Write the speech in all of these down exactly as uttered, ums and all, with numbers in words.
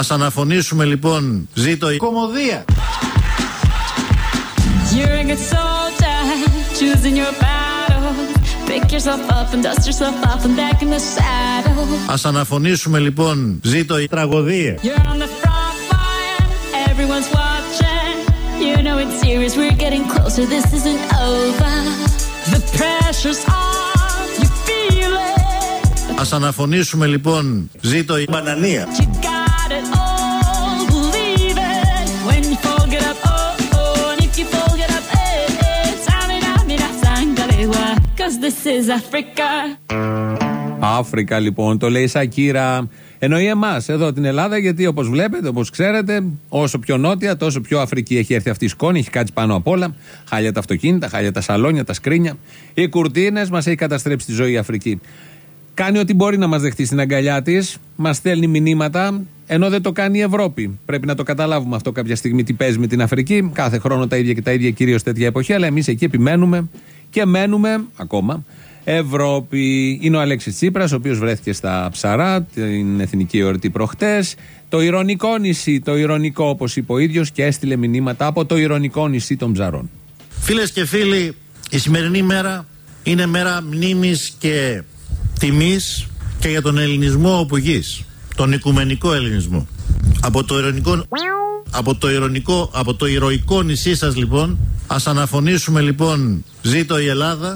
Ας αναφωνήσουμε λοιπόν, ζήτω η κομμωδία. You're a good soldier, choosing your battle. Pick yourself up and dust yourself off and back in the saddle. Ας αναφωνήσουμε λοιπόν, ζήτω η τραγωδία. You're on the front line, everyone's watching. You know it's serious, we're getting closer, this isn't over. The pressure's on, you feel it. Ας αναφωνήσουμε λοιπόν, ζήτω η μπανανία. You got it all, believe it. When you fall, get up, oh, oh. And if you fall, get up, eh, eh. Samina, mina, sangalewa. Cause this is Africa. Αφρικα λοιπόν, το λέει η Σακύρα. Εννοεί εμάς εδώ την Ελλάδα, γιατί όπως βλέπετε, όπως ξέρετε, όσο πιο νότια, τόσο πιο Αφρική έχει έρθει αυτή η σκόνη, έχει κάτσει πάνω απ' όλα. Χάλια τα αυτοκίνητα, χάλια τα σαλόνια, τα σκρίνια. Οι κουρτίνες, μας έχει καταστρέψει τη ζωή η Αφρική. Κάνει ό,τι μπορεί να μας δεχτεί στην αγκαλιά της, μας στέλνει μηνύματα, ενώ δεν το κάνει η Ευρώπη. Πρέπει να το καταλάβουμε αυτό κάποια στιγμή, τι παίζει με την Αφρική. Κάθε χρόνο τα ίδια και τα ίδια, κυρίως τέτοια εποχή, αλλά εμείς εκεί επιμένουμε και μένουμε ακόμα. Ευρώπη. Είναι ο Αλέξης Τσίπρας, ο οποίος βρέθηκε στα Ψαρά, την εθνική εορτή προχτές. Το ηρωνικό νησί, το ηρωνικό όπως είπε ο ίδιος, και έστειλε μηνύματα από το ηρωνικό νησί των Ψαρών. Φίλες και φίλοι, η σημερινή μέρα είναι μέρα μνήμης και τιμής και για τον ελληνισμό όπου γης, τον οικουμενικό ελληνισμό. Από το ηρωνικό, από το ηρωνικό, από το ηρωικό νησί σας λοιπόν, ας αναφωνήσουμε λοιπόν, ζήτω η Ελλάδα.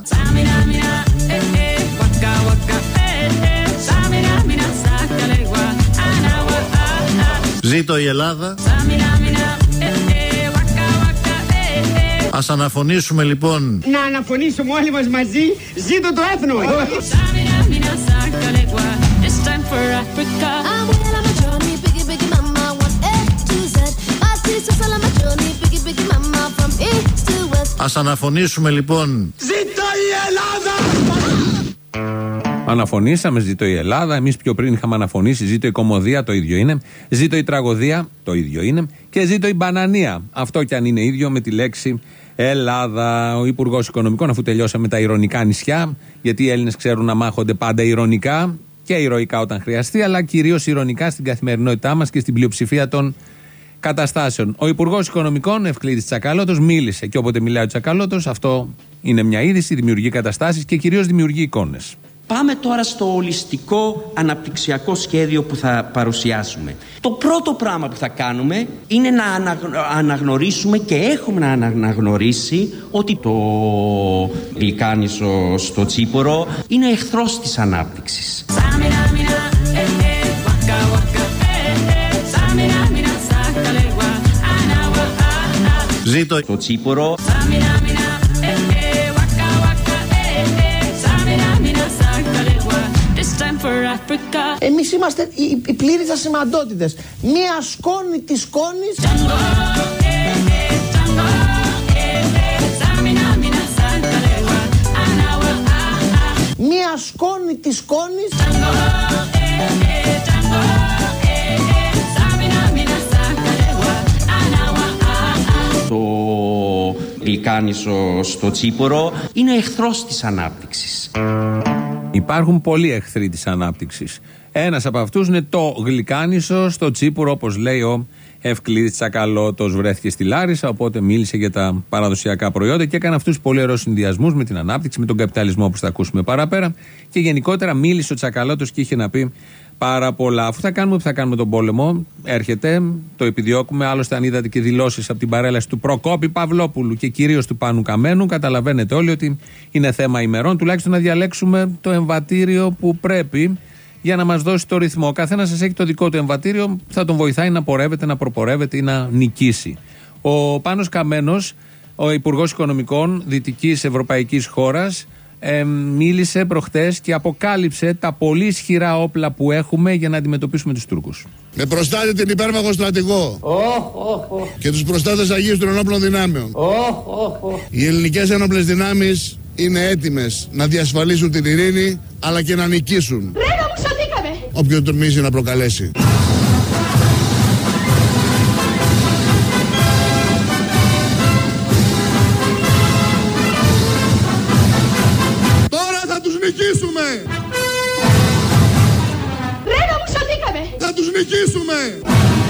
Ζήτω η Ελλάδα. Ας αναφωνήσουμε λοιπόν. Να αναφωνήσουμε όλοι μας μαζί. Ζήτω το έθνο. Ας αναφωνήσουμε λοιπόν. Ζήτω η Ελλάδα! Αναφωνήσαμε, ζήτω η Ελλάδα. Εμείς πιο πριν είχαμε αναφωνήσει, ζήτω η κομμωδία, το ίδιο είναι. Ζήτω η τραγωδία, το ίδιο είναι. Και ζήτω η μπανανία. Αυτό κι αν είναι ίδιο με τη λέξη Ελλάδα. Ο Υπουργός Οικονομικών, αφού τελειώσαμε τα ηρωνικά νησιά, γιατί οι Έλληνες ξέρουν να μάχονται πάντα ηρωνικά και ηρωικά όταν χρειαστεί, αλλά κυρίως ηρωνικά στην καθημερινότητά μας και στην πλειοψηφία των καταστάσεων. Ο Υπουργός Οικονομικών, Ευκλήδης Τσακαλώτος, μίλησε. Και όποτε μιλάει ο Τσακαλώτος, αυτό είναι μια είδηση, δημιουργεί καταστάσεις και κυρίως δημιουργεί εικόνες. Πάμε τώρα στο ολιστικό αναπτυξιακό σχέδιο που θα παρουσιάσουμε. Το πρώτο πράγμα που θα κάνουμε είναι να αναγνωρίσουμε, και έχουμε να αναγνωρίσει, ότι το γλυκάνισο στο τσίπορο είναι εχθρός της ανάπτυξης. Ζήτω το τσίπορο. Εμείς είμαστε οι, οι πλήρεις ασημαντότητες. Μία σκόνη της σκόνης. Μία σκόνη της σκόνης. Το γλυκάνισο στο τσίπορο είναι εχθρός της ανάπτυξης. Υπάρχουν πολλοί εχθροί της ανάπτυξης. Ένας από αυτούς είναι το γλυκάνισο στο τσίπουρο, όπως λέει ο Ευκλήδης Τσακαλώτος. Βρέθηκε στη Λάρισα, οπότε μίλησε για τα παραδοσιακά προϊόντα και έκανε αυτούς τους πολύ ωραίους συνδυασμούς με την ανάπτυξη, με τον καπιταλισμό που θα ακούσουμε παραπέρα. Και γενικότερα μίλησε ο Τσακαλώτος και είχε να πει πάρα πολλά. Αφού θα κάνουμε που θα κάνουμε τον πόλεμο, έρχεται, το επιδιώκουμε. Άλλωστε, αν είδατε και δηλώσεις από την παρέλαση του Προκόπη Παυλόπουλου και κυρίως του Πάνου Καμένου, καταλαβαίνετε όλοι ότι είναι θέμα ημερών, τουλάχιστον να διαλέξουμε το εμβατήριο που πρέπει για να μας δώσει το ρυθμό. Ο καθένας σας έχει το δικό του εμβατήριο που θα τον βοηθάει να πορεύεται, να προπορεύεται ή να νικήσει. Ο Πάνος Καμένος, ο Υπουργός Οικονομικών Δυτικής Ευρωπαϊκής χώρας, Ε, μίλησε προχτές και αποκάλυψε τα πολύ ισχυρά όπλα που έχουμε για να αντιμετωπίσουμε τους Τούρκους. Με προστάτη την υπέρμαχο στρατηγό oh, oh, oh. και τους προστάτες Αγίους των ενόπλων δυνάμεων. Oh, oh, oh. Οι ελληνικές ένοπλες δυνάμεις είναι έτοιμες να διασφαλίσουν την ειρήνη, αλλά και να νικήσουν. Ρε, να μου σωθήκαμε! Όποιον τολμήσει να προκαλέσει. Νικήσουμε! Ρε, να μου σωθήκαμε! Θα τους νικήσουμε!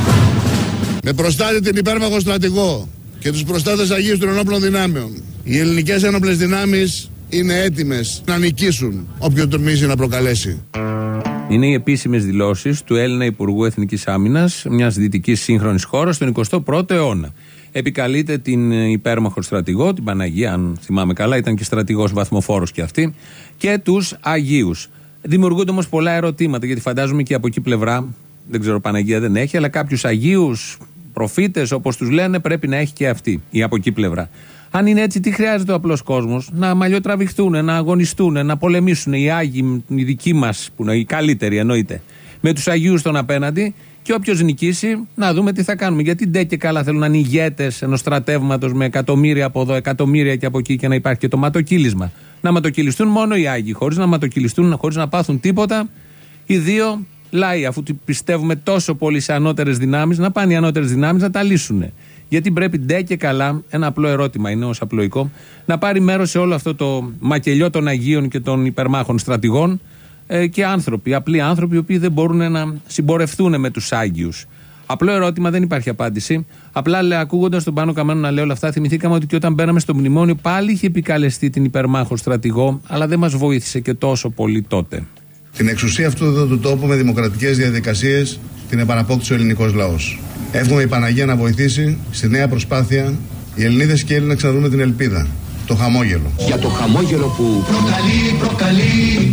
Με προστάτη την υπέρμαχο στρατηγό και τους προστάτες Αγίους των Ενόπλων Δυνάμεων, οι ελληνικές ένοπλες δυνάμεις είναι έτοιμες να νικήσουν όποιον τολμήσει να προκαλέσει. Είναι οι επίσημες δηλώσεις του Έλληνα Υπουργού Εθνικής Άμυνας μιας δυτικής σύγχρονης χώρας στον εικοστό πρώτο αιώνα. Επικαλείται την υπέρμαχο στρατηγό, την Παναγία, αν θυμάμαι καλά, ήταν και στρατηγός βαθμοφόρος και αυτή, και τους Αγίους. Δημιουργούνται όμως πολλά ερωτήματα, γιατί φαντάζομαι και από εκεί πλευρά, δεν ξέρω, Παναγία δεν έχει, αλλά κάποιους Αγίους, προφήτες όπως τους λένε, πρέπει να έχει και αυτή η από εκεί πλευρά. Αν είναι έτσι, τι χρειάζεται ο απλός κόσμος? Να μαλλιοτραβηχτούν, να αγωνιστούν, να πολεμήσουν οι Άγιοι, οι δικοί μας, που είναι οι καλύτεροι εννοείται, με τους Αγίους στον απέναντι, και όποιος νικήσει, να δούμε τι θα κάνουμε. Γιατί ντε και καλά θέλουν να είναι ηγέτες ενός στρατεύματος με εκατομμύρια από εδώ, εκατομμύρια και από εκεί, και να υπάρχει και το ματοκύλισμα. Να ματοκυλιστούν μόνο οι Άγιοι, χωρίς να ματοκυλιστούν, χωρίς να πάθουν τίποτα οι δύο λαοί, αφού πιστεύουμε τόσο πολύ σε ανώτερες δυνάμεις, να πάνε οι ανώτερες δυνάμεις να τα λύσουν. Γιατί πρέπει ντε και καλά, ένα απλό ερώτημα είναι ως απλοϊκό, να πάρει μέρος σε όλο αυτό το μακελιό των Αγίων και των υπερμάχων στρατηγών ε, και άνθρωποι, απλοί άνθρωποι, οι οποίοι δεν μπορούν να συμπορευτούν με τους Άγιους. Απλό ερώτημα, δεν υπάρχει απάντηση. Απλά ακούγοντας τον Πάνο Καμένο να λέει όλα αυτά, θυμηθήκαμε ότι και όταν μπαίναμε στο μνημόνιο πάλι είχε επικαλεστεί την υπερμάχο στρατηγό, αλλά δεν μας βοήθησε και τόσο πολύ τότε. Την εξουσία αυτού εδώ του τόπου με δημοκρατικές διαδικασίες την επαναπόκτησε ο ελληνικός λαός. Εύχομαι η Παναγία να βοηθήσει στη νέα προσπάθεια οι Ελληνίδες και οι Έλληνες να ξαναδούμε την ελπίδα, το χαμόγελο. Για το χαμόγελο που προκαλεί, προκαλεί.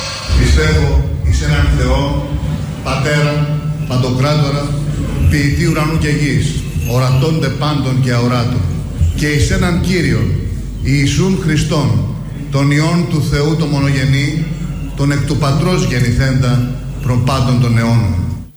Πιστεύω εις έναν Θεό, Πατέρα, Παντοκράτορα, ποιητή ουρανού και γης, ορατώνται πάντων και αοράτων, και εις έναν Κύριον, Ιησούν Χριστόν, τον Υιόν του Θεού το μονογενή, τον εκ του Πατρός γεννηθέντα προπάντων των αιώνων.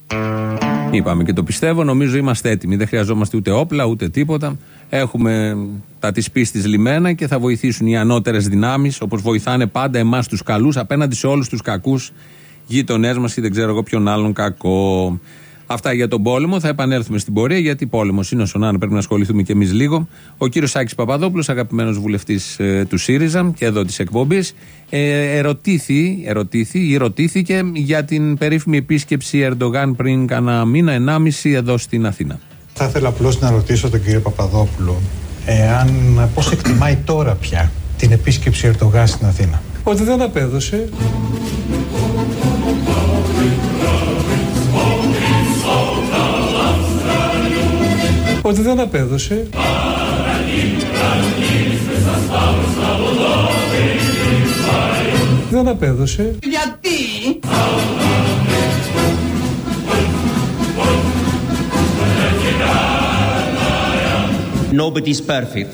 Είπαμε και το πιστεύω, νομίζω είμαστε έτοιμοι. Δεν χρειαζόμαστε ούτε όπλα ούτε τίποτα. Έχουμε τα της πίστης λιμένα και θα βοηθήσουν οι ανώτερες δυνάμεις, όπως βοηθάνε πάντα εμάς τους καλούς απέναντι σε όλους τους κακούς γείτονές μας ή δεν ξέρω εγώ ποιον άλλον κακό. Αυτά για τον πόλεμο. Θα επανέλθουμε στην πορεία, γιατί πόλεμος είναι όσο να είναι, πρέπει να ασχοληθούμε κι εμείς λίγο. Ο κύριος Σάκης Παπαδόπουλος, αγαπημένος βουλευτής ε, του ΣΥΡΙΖΑ και εδώ της εκπομπής, ε, ερωτήθη, ερωτήθη ή ρωτήθηκε για την περίφημη επίσκεψη Ερντογάν πριν κάνα μήνα, ενάμιση εδώ στην Αθήνα. Θα ήθελα απλώς να ρωτήσω τον κύριο Παπαδόπουλο εάν πώς εκτιμάει τώρα πια την επίσκεψη Ερντογάν στην Αθήνα. Ότι δεν απέδωσε. Ότι δεν απέδωσε. Δεν απέδωσε. Γιατί? Nobody's perfect.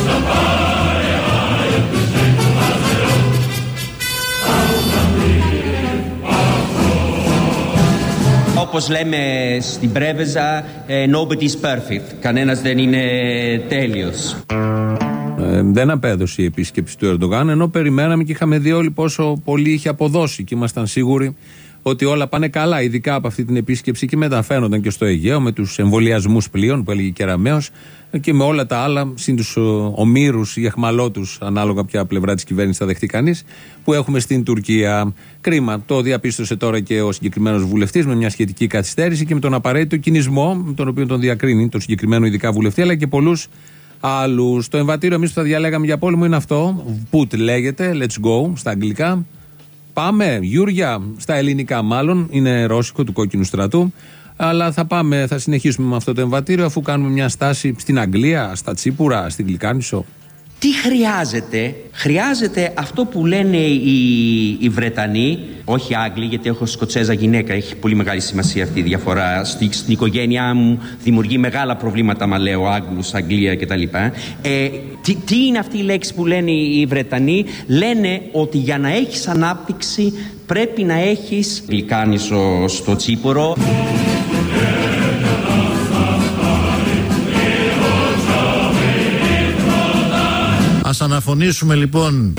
Όπως λέμε στην Πρέβεζα, nobody's perfect. Κανένας δεν είναι τέλειος. Ε, δεν απέδωσε η επίσκεψη του Ερντογάν, ενώ περιμέναμε και είχαμε δει όλοι πόσο πολύ είχε αποδώσει και ήμασταν σίγουροι ότι όλα πάνε καλά, ειδικά από αυτή την επίσκεψη, και μεταφέρονταν και στο Αιγαίο με τους εμβολιασμούς πλοίων που έλεγε Κεραμέως και με όλα τα άλλα, συν τους ομήρους ή εχμαλώτους, ανάλογα ποια πλευρά της κυβέρνησης θα δεχτεί κανείς, που έχουμε στην Τουρκία. Κρίμα, το διαπίστωσε τώρα και ο συγκεκριμένος βουλευτής με μια σχετική καθυστέρηση και με τον απαραίτητο κινησμό, με τον οποίο τον διακρίνει, τον συγκεκριμένο ειδικά βουλευτή, αλλά και πολλούς άλλους. Το εμβατήριο εμείς που θα διαλέγαμε για πόλεμο είναι αυτό, put λέγεται, let's go στα αγγλικά. Πάμε, Γιούρια, στα ελληνικά μάλλον, είναι ρώσικο του κόκκινου στρατού, αλλά θα πάμε, θα συνεχίσουμε με αυτό το εμβατήριο αφού κάνουμε μια στάση στην Αγγλία, στα Τσίπουρα, στην Γλυκάνησο. Τι χρειάζεται? Χρειάζεται αυτό που λένε οι, οι Βρετανοί, όχι Άγγλοι, γιατί έχω Σκοτσέζα γυναίκα, έχει πολύ μεγάλη σημασία αυτή η διαφορά. Στη, στην οικογένειά μου δημιουργεί μεγάλα προβλήματα, μα λέω Άγγλους, Αγγλία κτλ. Ε, τι, τι είναι αυτή η λέξη που λένε οι Βρετανοί? Λένε ότι για να έχεις ανάπτυξη πρέπει να έχεις Γλυκάνησο στο Τσίπορο. Ας αναφωνήσουμε λοιπόν.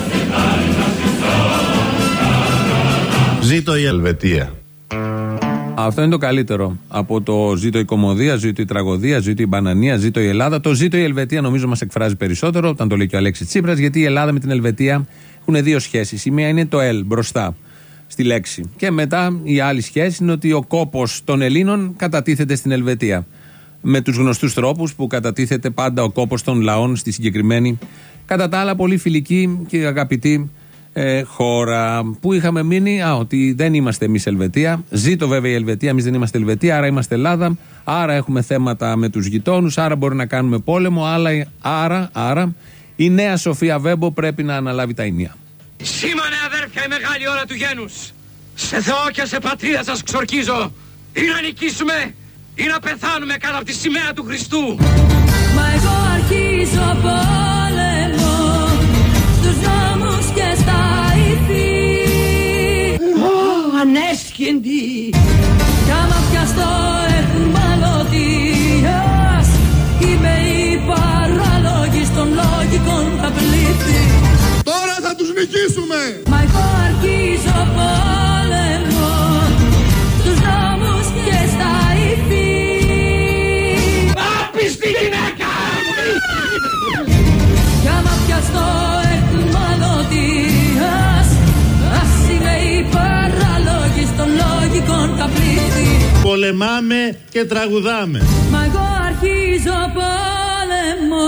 Ζήτω η Ελβετία. Αυτό είναι το καλύτερο. Από το ζήτω η κωμωδία, ζήτω η τραγωδία, ζήτω η μπανανία, ζήτω η Ελλάδα. Το ζήτω η Ελβετία νομίζω μας εκφράζει περισσότερο όταν το λέει και ο Αλέξης Τσίπρας, γιατί η Ελλάδα με την Ελβετία έχουν δύο σχέσεις. Η μία είναι το L μπροστά στη λέξη. Και μετά η άλλη σχέση είναι ότι ο κόπος των Ελλήνων κατατίθεται στην Ελβετία. Με τους γνωστούς τρόπους που κατατίθεται πάντα ο κόπος των λαών στη συγκεκριμένη, κατά τα άλλα πολύ φιλική και αγαπητή ε, χώρα. Που είχαμε μείνει, α, ότι δεν είμαστε εμείς Ελβετία. Ζήτω βέβαια η Ελβετία, εμείς δεν είμαστε Ελβετία, άρα είμαστε Ελλάδα. Άρα έχουμε θέματα με τους γειτόνους, άρα μπορεί να κάνουμε πόλεμο. Αλλά, άρα, άρα η νέα Σοφία Βέμπο πρέπει να αναλάβει τα ηνία. Σήμανε αδέρφια η μεγάλη ώρα του γένους. Σε Θεό και σε πατρίδα σας ξορκίζω. Ή να νικήσουμε ή να πεθάνουμε κάτω από τη σημαία του Χριστού. Μα εγώ αρχίζω πόλεμο στους δρόμους και στα ηθή. Ω, ανέσχυντη. Κι άμα πιαστώ εχμαλωτίας, είμαι η παράλογη των λογικών τα πλήθη. Τώρα θα τους νικήσουμε. Μα εγώ αρχίζω πόλεμο στους δρόμους και στα ηθή. Άπιστη γυναίκα! Κι άμα πιαστώ εχμαλωτίας, ας είναι η παράλογη των λογικών τα πλήθη. Πολεμάμε και τραγουδάμε. Μα εγώ αρχίζω πόλεμο.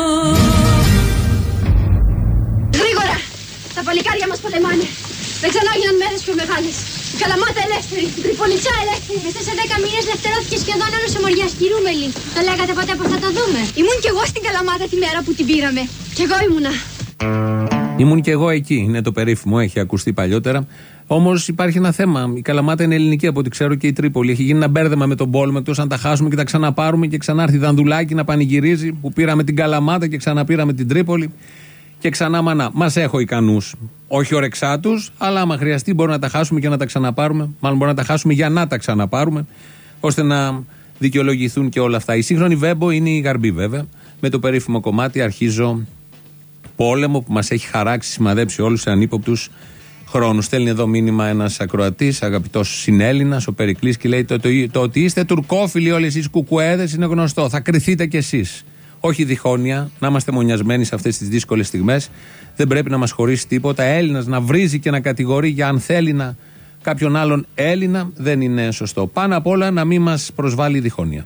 Γρήγορα! Τα παλικάρια μας πολεμάνε. Δεν ξανά έγιναν μέρες πιο μεγάλες. Η Καλαμάτα ελεύθερη, η Τριπολιτσά ελεύθερη. Μέσα σε δέκα μήνες ελευθερώθηκε σχεδόν όλος ο Μοριάς. Κυρούμελη. Το λέγατε ποτέ πως θα το δούμε? Ήμουν κι εγώ στην Καλαμάτα τη μέρα που την πήραμε. Κι εγώ ήμουνα. Ήμουν κι εγώ εκεί. Είναι το περίφημο, έχει ακουστεί παλιότερα. Όμως υπάρχει ένα θέμα. Η Καλαμάτα είναι ελληνική από ό,τι ξέρω και η Τρίπολη. Έχει γίνει ένα μπέρδεμα με τον πόλεμο, εκτός αν τα χάσουμε και τα ξαναπάρουμε και ξανάρθει Δανδουλάκη να πανηγυρίζει που πήραμε την Καλαμάτα και ξαναπήραμε την Τρίπολη. Και ξανά μανά. Μας έχω ικανούς. Όχι ορεξάτους, αλλά άμα χρειαστεί μπορούμε να τα χάσουμε και να τα ξαναπάρουμε. Μάλλον μπορούμε να τα χάσουμε για να τα ξαναπάρουμε, ώστε να δικαιολογηθούν και όλα αυτά. Η σύγχρονη Βέμπο είναι η Γαρμπή, βέβαια. Με το περίφημο κομμάτι Αρχίζω πόλεμο που μας έχει χαράξει, σημαδέψει όλους σε ανύποπτους χρόνους. Στέλνει εδώ μήνυμα ένας ακροατής, αγαπητός συνέλληνας, ο Περικλής, και λέει: το, το, το, το ότι είστε τουρκόφιλοι όλοι εσείς κουκουέδες είναι γνωστό. Θα κριθείτε κι εσείς. Όχι διχόνοια, να είμαστε μονιασμένοι σε αυτές τις δύσκολες στιγμές. Δεν πρέπει να μας χωρίσει τίποτα. Έλληνας να βρίζει και να κατηγορεί για αν θέλει να κάποιον άλλον Έλληνα δεν είναι σωστό. Πάνω απ' όλα να μην μας προσβάλλει η διχόνοια.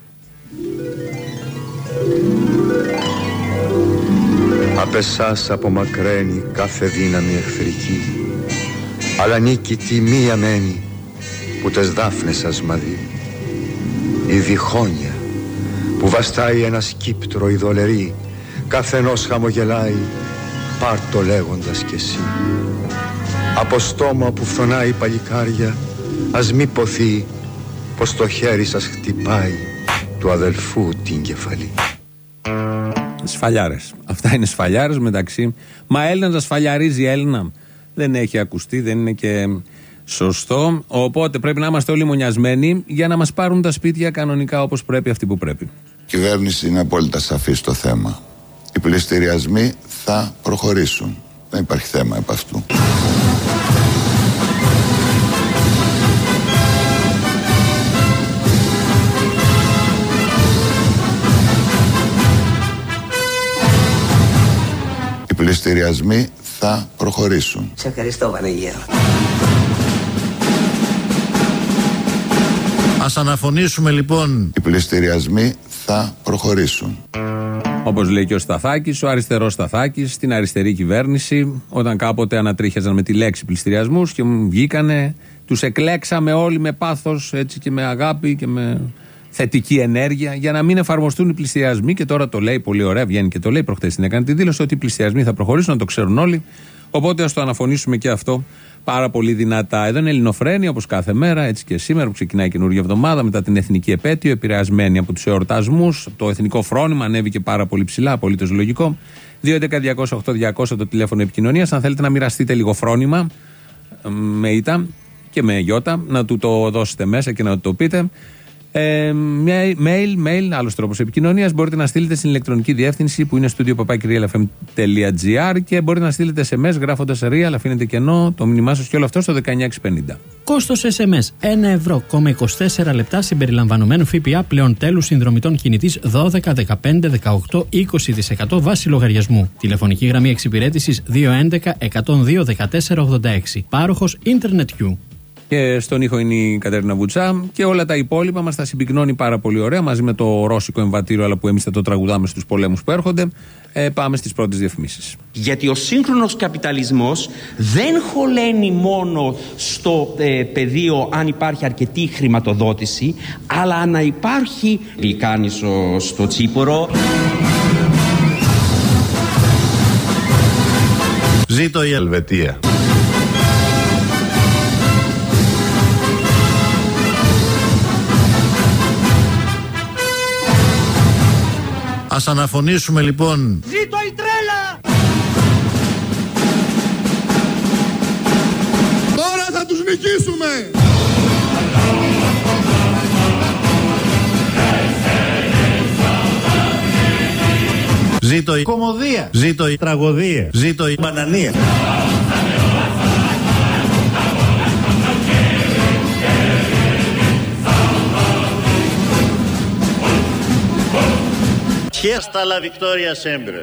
Απ' εσάς απομακραίνει κάθε δύναμη εχθρική, αλλά νίκη τη μία μένει που τες δάφνες σας μαδεί. Η διχόνοια που βαστάει ένα σκύπτρο ειδωλερή, καθενός χαμογελάει, πάρ' το λέγοντας κι εσύ. Από στόμα που φθονάει παλικάρια, ας μη ποθεί πως το χέρι σας χτυπάει του αδελφού την κεφαλή. Σφαλιάρες. Αυτά είναι σφαλιάρες μεταξύ. Μα Έλληνας να σφαλιαρίζει Έλληνα. Δεν έχει ακουστεί, δεν είναι και σωστό. Οπότε πρέπει να είμαστε όλοι μονιασμένοι για να μας πάρουν τα σπίτια κανονικά όπως πρέπει, αυτοί που πρέπει. Η κυβέρνηση είναι απόλυτα σαφή στο θέμα. Οι πληστηριασμοί θα προχωρήσουν. Δεν υπάρχει θέμα επ' αυτού. Οι πληστηριασμοί θα προχωρήσουν. Σε ευχαριστώ, Βανίγερο. Ας αναφωνήσουμε λοιπόν. Οι πληστηριασμοί θα προχωρήσουν. Όπως λέει και ο Σταθάκης, ο αριστερός Σταθάκης, στην αριστερή κυβέρνηση, όταν κάποτε ανατρίχιαζαν με τη λέξη πληστηριασμούς και βγήκανε, τους εκλέξαμε όλοι με πάθος, έτσι, και με αγάπη και με θετική ενέργεια για να μην εφαρμοστούν οι πληστηριασμοί. Και τώρα το λέει πολύ ωραία, βγαίνει και το λέει. Προχθές την έκανε τη δήλωση ότι οι πληστηριασμοί θα προχωρήσουν, να το ξέρουν όλοι. Οπότε ας το αναφωνήσουμε και αυτό πάρα πολύ δυνατά. Εδώ είναι Ελληνοφρένεια, όπως κάθε μέρα, έτσι και σήμερα που ξεκινάει η καινούργια εβδομάδα μετά την εθνική επέτειο, επηρεασμένη από τους εορτασμούς. Το εθνικό φρόνημα ανέβηκε πάρα πολύ ψηλά, απολύτως λογικό. δύο έντεκα διακόσια οκτώ διακόσια το τηλέφωνο επικοινωνίας. Αν θέλετε να μοιραστείτε λίγο φρόνημα με ήττα και με γιώτα, να του το δώσετε μέσα και να του το πείτε. Ε, mail, mail, άλλος τρόπος επικοινωνίας. Μπορείτε να στείλετε στην ηλεκτρονική διεύθυνση που είναι studio παπάκι real f m τελεία g r και μπορείτε να στείλετε ες εμ ες γράφοντας real, αφήνετε κενό το μήνυμά σας και όλο αυτό στο δεκαεννιά εξακόσια πενήντα. Κόστος ες εμ ες ένα ευρώ, είκοσι τέσσερα λεπτά συμπεριλαμβανομένου ΦΠΑ πλέον τέλους συνδρομητών κινητής δώδεκα, δεκαπέντε, δεκαοκτώ, είκοσι τοις εκατό βάση λογαριασμού. Τηλεφωνική γραμμή εξυπηρέτησης δύο έντεκα εκατόν δύο δεκατέσσερα ογδόντα έξι. Πάροχος Internet You. Και στον ήχο είναι η Κατερίνα Βουτσά και όλα τα υπόλοιπα μας τα συμπυκνώνει πάρα πολύ ωραία μαζί με το ρώσικο εμβατήριο, αλλά που εμείς θα το τραγουδάμε στους πολέμους που έρχονται. Ε, πάμε στις πρώτες διαφημίσεις. Γιατί ο σύγχρονος καπιταλισμός δεν χωλαίνει μόνο στο ε, πεδίο αν υπάρχει αρκετή χρηματοδότηση, αλλά να υπάρχει γλυκάνισο στο τσίπορο. Ζήτω η Ελβετία. Ας αναφωνήσουμε λοιπόν. Ζήτω η τρέλα! Τώρα θα τους νικήσουμε! Ζήτω η κομμωδία. Ζήτω η τραγωδία. Ζήτω η μπανανία. Hasta la victoria siempre.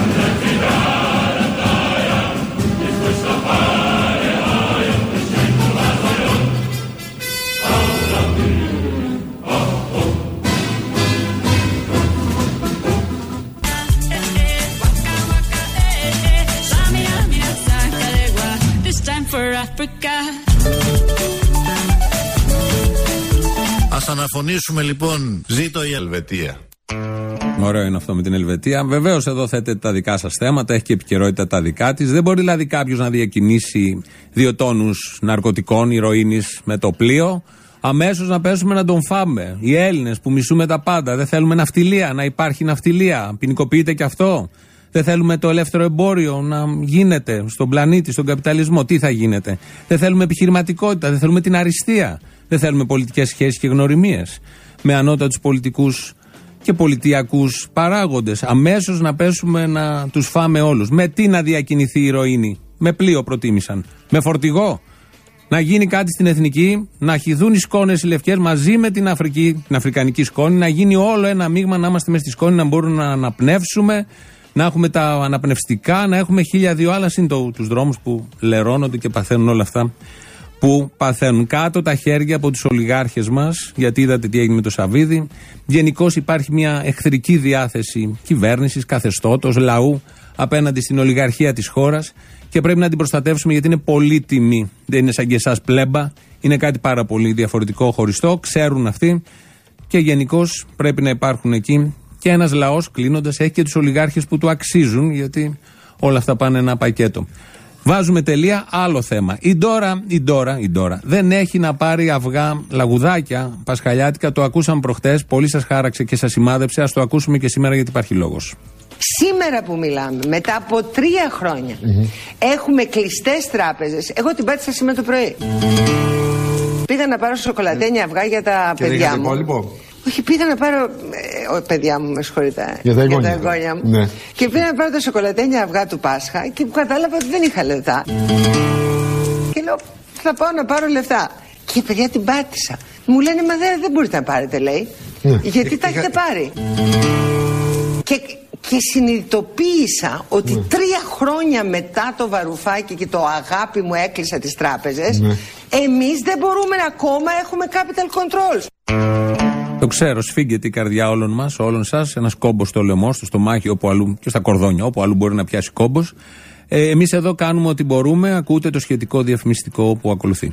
Ας αναφωνήσουμε λοιπόν. Ζήτω η Ελβετία. Ωραίο είναι αυτό με την Ελβετία. Βεβαίως εδώ θέτετε τα δικά σας θέματα, έχει και επικαιρότητα τα δικά της. Δεν μπορεί δηλαδή κάποιος να διακινήσει δύο τόνους ναρκωτικών, ηρωίνης με το πλοίο, αμέσως να πέσουμε να τον φάμε. Οι Έλληνες που μισούμε τα πάντα, δεν θέλουμε ναυτιλία, να υπάρχει ναυτιλία. Ποινικοποιείται και αυτό. Δεν θέλουμε το ελεύθερο εμπόριο να γίνεται στον πλανήτη, στον καπιταλισμό. Τι θα γίνεται. Δεν θέλουμε επιχειρηματικότητα, δεν θέλουμε την αριστεία. Δεν θέλουμε πολιτικές σχέσεις και γνωριμίες με ανώτατους πολιτικούς και πολιτιακούς παράγοντες. Αμέσως να πέσουμε να τους φάμε όλους. Με τι να διακινηθεί η ηρωίνη? Με πλοίο προτίμησαν. Με φορτηγό. Να γίνει κάτι στην εθνική, να χυθούν οι σκόνες οι λευκές μαζί με την Αφρική, την αφρικανική σκόνη, να γίνει όλο ένα μείγμα, να είμαστε μες στη σκόνη, να μπορούμε να αναπνεύσουμε, να έχουμε τα αναπνευστικά, να έχουμε χίλια δύο άλλα συν το, τους δρόμους που λερώνονται και παθαίνουν όλα αυτά που παθαίνουν. Κάτω τα χέρια από τους ολιγάρχες μας, γιατί είδατε τι έγινε με το Σαββίδι. Γενικώς υπάρχει μια εχθρική διάθεση κυβέρνησης, καθεστώτος, λαού απέναντι στην ολιγαρχία της χώρας και πρέπει να την προστατεύσουμε γιατί είναι πολύτιμη. Δεν είναι σαν και εσάς πλέμπα, είναι κάτι πάρα πολύ διαφορετικό, χωριστό, ξέρουν αυτοί και γενικώς πρέπει να υπάρχουν εκεί. Και ένας λαός, κλείνοντας, έχει και τους ολιγάρχες που του αξίζουν, γιατί όλα αυτά πάνε ένα πακέτο. Βάζουμε τελεία, άλλο θέμα. Η Ντόρα, η Ντόρα, η Ντόρα δεν έχει να πάρει αυγά, λαγουδάκια, πασχαλιάτικα. Το ακούσαμε προχτές, πολύ σας χάραξε και σας σημάδεψε. Ας το ακούσουμε και σήμερα γιατί υπάρχει λόγος. Σήμερα που μιλάμε, μετά από τρία χρόνια, mm-hmm. έχουμε κλειστές τράπεζες. Εγώ την πάτησα σήμερα το πρωί. Πήγα να πάρω σοκολατένια αυγά για τα και παιδιά μου. Υπόλοιπο. Όχι, πήγα να πάρω. Ε, παιδιά μου, με συγχωρείτε. Για τα εγγόνια μου. Ναι. Και πήγα να πάρω τα σοκολατένια αυγά του Πάσχα και κατάλαβα ότι δεν είχα λεφτά. Και λέω, θα πάω να πάρω λεφτά. Και παιδιά την πάτησα. Μου λένε, μα δεν, δεν μπορείτε να πάρετε, λέει. Ναι. Γιατί τα έχετε πάρει. Και, και συνειδητοποίησα ότι ναι. τρία χρόνια μετά το Βαρουφάκι και το αγάπη μου έκλεισα τις τράπεζες, ναι. εμείς δεν μπορούμε να ακόμα έχουμε capital controls. Το ξέρω, σφίγγεται η καρδιά όλων μας, όλων σας. Ένας κόμπος στο λαιμό, στο στομάχι, όπου αλλού και στα κορδόνια, όπου αλλού μπορεί να πιάσει κόμπος. Ε, εμείς εδώ κάνουμε ό,τι μπορούμε. Ακούτε το σχετικό διαφημιστικό που ακολουθεί.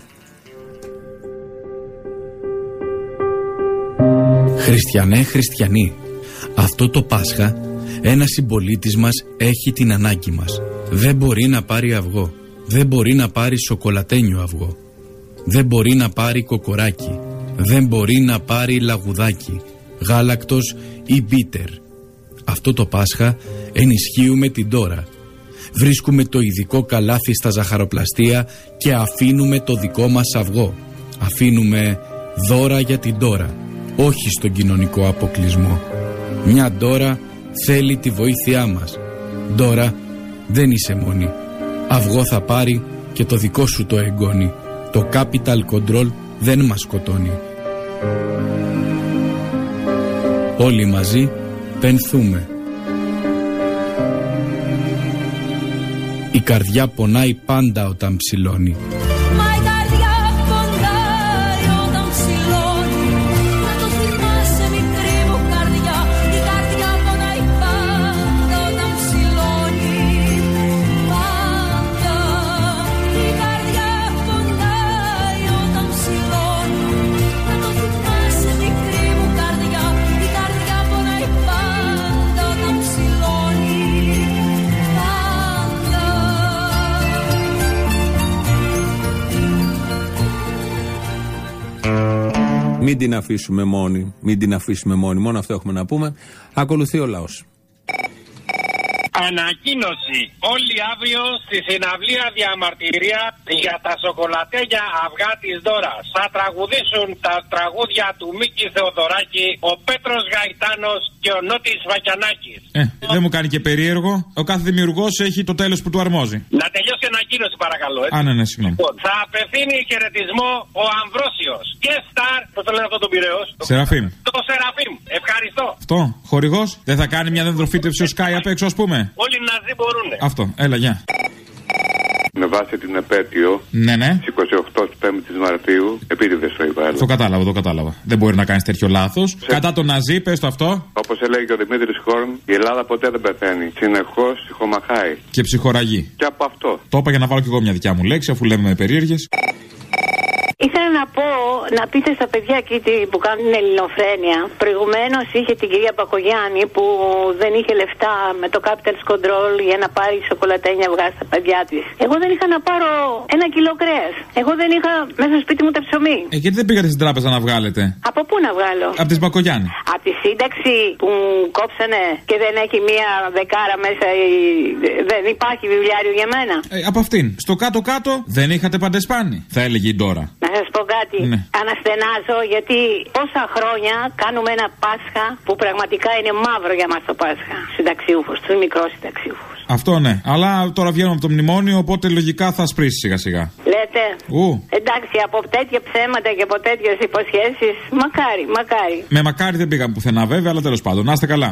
Χριστιανέ, χριστιανοί, αυτό το Πάσχα ένας συμπολίτης μας έχει την ανάγκη μας. Δεν μπορεί να πάρει αυγό. Δεν μπορεί να πάρει σοκολατένιο αυγό. Δεν μπορεί να πάρει κοκοράκι. Δεν μπορεί να πάρει λαγουδάκι, γάλακτος ή μπίτερ. Αυτό το Πάσχα ενισχύουμε την Ντόρα. Βρίσκουμε το ειδικό καλάθι στα ζαχαροπλαστεία και αφήνουμε το δικό μας αυγό. Αφήνουμε δώρα για την Ντόρα. όχι στον κοινωνικό αποκλεισμό. Μια Ντόρα θέλει τη βοήθειά μας. Ντόρα, δεν είσαι μόνη. Αυγό θα πάρει και το δικό σου το εγγόνι. Το capital control δεν μας σκοτώνει. Όλοι μαζί πενθούμε. Η καρδιά πονάει πάντα όταν ψηλώνει. Μην την αφήσουμε μόνη. Μην την αφήσουμε μόνη. Μόνο αυτό έχουμε να πούμε. Ακολουθεί ο λαός. Ανακοίνωση. Όλοι αύριο στη συναυλία διαμαρτυρία για τα σοκολατένια αυγά της Δώρας. Θα τραγουδήσουν τα τραγούδια του Μίκη Θεοδωράκη, ο Πέτρος Γαϊτάνος και ο Νότης Βακιανάκης. Ε, δεν μου κάνει και περίεργο. Ο κάθε δημιουργός έχει το τέλος που του αρμόζει. Να τελειώσει η ανακοίνωση, παρακαλώ. Έτσι. Α, ναι, ναι, συγγνώμη. Λοιπόν, θα απευθύνει χαιρετισμό ο Αμβρόσιος και Σταρ. Πώς το λένε αυτό τον Πειραιώς? Σεραφείμ. Το Σεραφείμ. Ευχαριστώ. Αυτό. Χορηγός. Δεν θα κάνει μια δεντροφύτευση ο Σκάι απ' έξω, ας πούμε. Όλοι να ζει μπορούνε. Αυτό. Έλα, γεια. Με βάση την επέτειο. Ναι, ναι. Στις είκοσι οκτώ της Μαρτίου, επίτηδες το είπα. Το κατάλαβα, το κατάλαβα. Δεν μπορεί να κάνεις τέτοιο λάθος. Σε... Κατά τον Ναζί, πες το αυτό. Όπως έλεγε και ο Δημήτρης Χόρν, η Ελλάδα ποτέ δεν πεθαίνει. Συνεχώς ψυχομαχάει. Και ψυχοραγεί. Και από αυτό. Το είπα για να βάλω κι εγώ μια δικιά μου λέξη, αφού λέμε με περίεργες. Ήθελα να πω, να πείτε στα παιδιά εκεί που κάνουν ελληνοφρένεια. Προηγουμένως είχε την κυρία Πακογιάννη που δεν είχε λεφτά με το capital control για να πάρει σοκολατένια αυγά στα παιδιά της. Εγώ δεν είχα να πάρω ένα κιλό κρέας. Εγώ δεν είχα μέσα στο σπίτι μου τα ψωμί. Ε, γιατί δεν πήγατε στην τράπεζα να βγάλετε? Από πού να βγάλω? Από τη Πακογιάννη. Από τη σύνταξη που κόψανε και δεν έχει μία δεκάρα μέσα, ή... δεν υπάρχει βιβλιάριο για μένα. Ε, από αυτήν. Στο κάτω-κάτω δεν είχατε παντεσπάνι, θα έλεγε η Ντόρα. Να σας πω κάτι. Ναι. Αναστενάζω γιατί πόσα χρόνια κάνουμε ένα Πάσχα που πραγματικά είναι μαύρο για μας το Πάσχα. Συνταξιούχος, τους μικρούς συνταξιούχους. Αυτό ναι. Αλλά τώρα βγαίνουμε από το μνημόνιο, οπότε λογικά θα σπρίσει σιγά σιγά. Λέτε. Ου. Εντάξει, από τέτοια ψέματα και από τέτοιες υποσχέσεις, μακάρι, μακάρι. Με μακάρι δεν πήγαμε πουθενά βέβαια, αλλά τέλος πάντων. Να είστε καλά.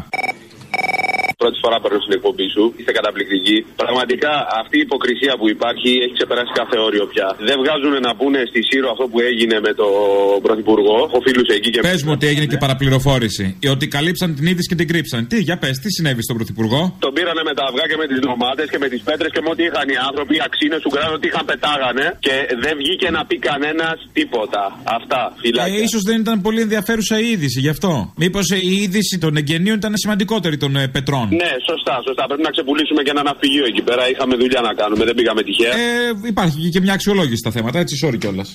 Πρώτη φορά παίρνω στην εκπομπή σου, είστε καταπληκτικοί. Πραγματικά αυτή η υποκρισία που υπάρχει έχει ξεπεράσει κάθε όριο πια. Δεν βγάζουν να πούνε στη Σύρο αυτό που έγινε με τον Πρωθυπουργό, ο φίλος εκεί και. Πες μου ότι έγινε και παραπληροφόρηση. Ότι καλύψαν την είδηση και την κρύψαν. Τι, για πες, τι συνέβη στον Πρωθυπουργό? Τον πήρανε με τα αυγά και με τις ντομάτες και με τις πέτρες και με ό,τι είχαν οι άνθρωποι, οι αξίνες του κράτους, ό,τι είχαν πετάγανε και δεν βγήκε να πει κανένας τίποτα. Αυτά, φυλάκια. Ε, ίσως δεν ήταν πολύ ενδιαφέρουσα η είδηση γι' αυτό. Μήπως η είδηση των εγγενείων ήταν σημαντικότερη των ε, πετρών. Ναι, σωστά, σωστά. Πρέπει να ξεπουλήσουμε και ένα ναυπηγείο εκεί πέρα. Είχαμε δουλειά να κάνουμε, δεν πήγαμε τυχαία. Ε, υπάρχει και μια αξιολόγηση στα θέματα, έτσι, sorry κιόλας.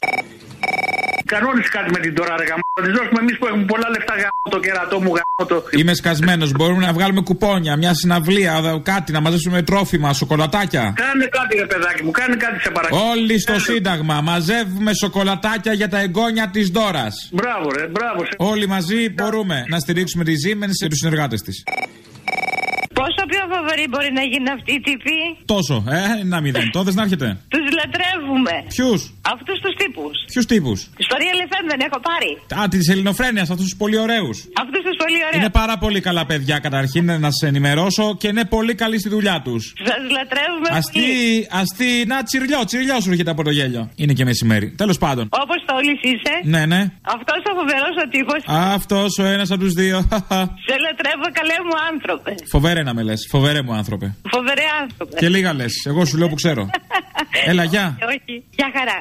Κανόνισε κάτι με την τώρα, ρε γαμ. Θα τη δώσουμε εμείς που έχουμε πολλά λεφτά, γαμ, το κερατό μου, γαμ, το. Είμαι σκασμένος. Μπορούμε να βγάλουμε κουπόνια, μια συναυλία, κάτι, να μαζέψουμε τρόφιμα, σοκολατάκια. Κάνε κάτι, ρε παιδάκι μου, κάνε κάτι σε παρακαλώ. Όλοι στο Σύνταγμα μαζεύουμε σοκολατάκια για τα εγγόνια της Ντόρας. Μπράβο, ρε, μπράβο. Όλοι μαζί μπορούμε να στηρίξουμε τη Siemens και τους συνεργάτες της. Πόσο πιο φοβερή μπορεί να γίνει αυτή η τύπη? Τόσο, ε, να μηδέν. Τότε να έρχεται. Τους λατρεύουμε. Ποιους? Αυτούς τους τύπους. Ποιους τύπους? Στο Real εφ εμ δεν έχω πάρει. Α, της ελληνοφρένειας, αυτούς τους πολύ ωραίους. Αυτούς τους πολύ ωραίους. Είναι πάρα πολύ καλά παιδιά, καταρχήν να σας ενημερώσω, και είναι πολύ καλοί στη δουλειά τους. Σας λατρεύουμε αστεί, πολύ. Αστεί, να τσιρλιό, τσιρλιό σου έρχεται από το γέλιο. Είναι και μεσημέρι. Τέλος πάντων. Όπως το όλης είσαι. Ναι, ναι. Αυτός ο φοβερός ο τύπος. Αυτός ο ένας από τους δύο. Σε λατρεύω, καλέ μου άνθρωπε. Φοβερέ να με λες, φοβερέ μου άνθρωπε. Φοβερέ άνθρωπε. Και λίγα λες, εγώ σου λέω που ξέρω. Έλα, γεια. Όχι, γεια χαρά.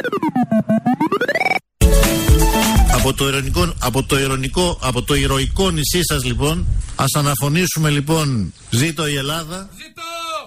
Από το ειρωνικό, από το ειρωνικό, από το ηρωικό νησί σας λοιπόν, ας αναφωνήσουμε λοιπόν ζήτω η Ελλάδα. Ζήτω!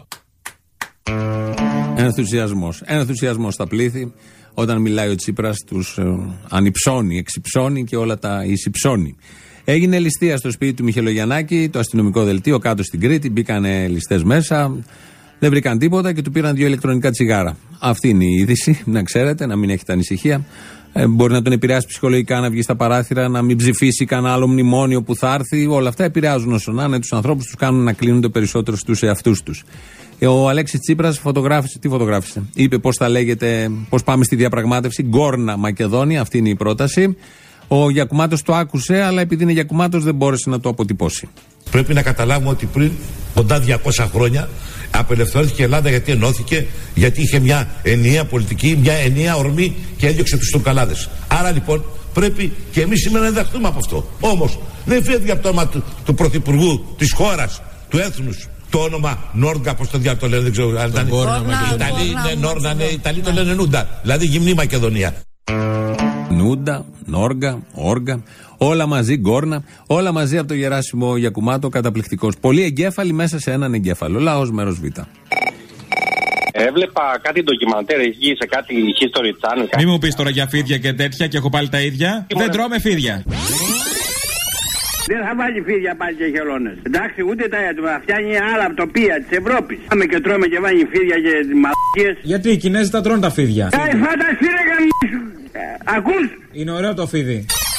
Ενθουσιασμός, ενθουσιασμός στα πλήθη όταν μιλάει ο Τσίπρας, τους ε, ανυψώνει, εξυψώνει και όλα τα εισυψώνει. Έγινε ληστεία στο σπίτι του Μιχελογιαννάκη, το αστυνομικό δελτίο κάτω στην Κρήτη, μπήκανε ληστές μέσα, δεν βρήκαν τίποτα και του πήραν δύο ηλεκτρονικά τσιγάρα. Αυτή είναι η είδηση, να ξέρετε, να μην έχετε ανησυχία. Ε, μπορεί να τον επηρεάσει ψυχολογικά, να βγει στα παράθυρα, να μην ψηφίσει κανένα άλλο μνημόνιο που θα έρθει. Όλα αυτά επηρεάζουν όσο να είναι τους ανθρώπους, τους κάνουν να κλείνονται περισσότερο στους εαυτούς τους. Ο Αλέξης Τσίπρας φωτογράφησε, τι φωτογράφησε, είπε πώς θα λέγεται, πώς πάμε στη διαπραγμάτευση. Γκόρνα Μακεδόνια, αυτή είναι η πρόταση. Ο Γιακουμάτος το άκουσε, αλλά επειδή είναι Γιακουμάτος δεν μπόρεσε να το αποτυπώσει. Πρέπει να καταλάβουμε ότι πριν κοντά διακόσια χρόνια απελευθερώθηκε η Ελλάδα, γιατί ενώθηκε, γιατί είχε μια ενιαία πολιτική, μια ενιαία ορμή και έδιωξε τους Τουρκαλάδες. Άρα λοιπόν πρέπει και εμείς σήμερα να διδαχθούμε από αυτό. Όμως δεν φύγει από το όνομα του, του Πρωθυπουργού της χώρας, του έθνους, το όνομα Νόργκα, πώς το διάλογο το λένε, δεν ξέρω αν ήταν. Οι Ιταλοί, ναι, οι Ιταλοί το λένε Νούντα, δηλαδή γυμνή Μακεδονία. Νούντα, Νόργα, Όργα, όλα μαζί, Γκόρνα, όλα μαζί από το Γεράσιμο Γιακουμάτο, καταπληκτικός. Πολλοί εγκέφαλοι μέσα σε έναν εγκέφαλο. Λαός μέρος Β. Έβλεπα κάτι ντοκιμαντέρ εκεί σε κάτι History Channel. Μην μου πεις τώρα για φίδια και τέτοια και έχω πάλι τα ίδια. Δεν τρώμε φίδια. Δεν θα βάλει φίδια πάλι και χελώνες. Εντάξει, ούτε τα έτοιμα. Φτιάχνει άλλα τοπία της Ευρώπης. Πάμε και τρώμε και βάλει φίδια και μαλακίες. Γιατί οι Κινέζοι τα τρώνε τα φίδια. Ε, φανταστεί ρε γαμίσου. Ακούς. Είναι ωραίο το φίδι.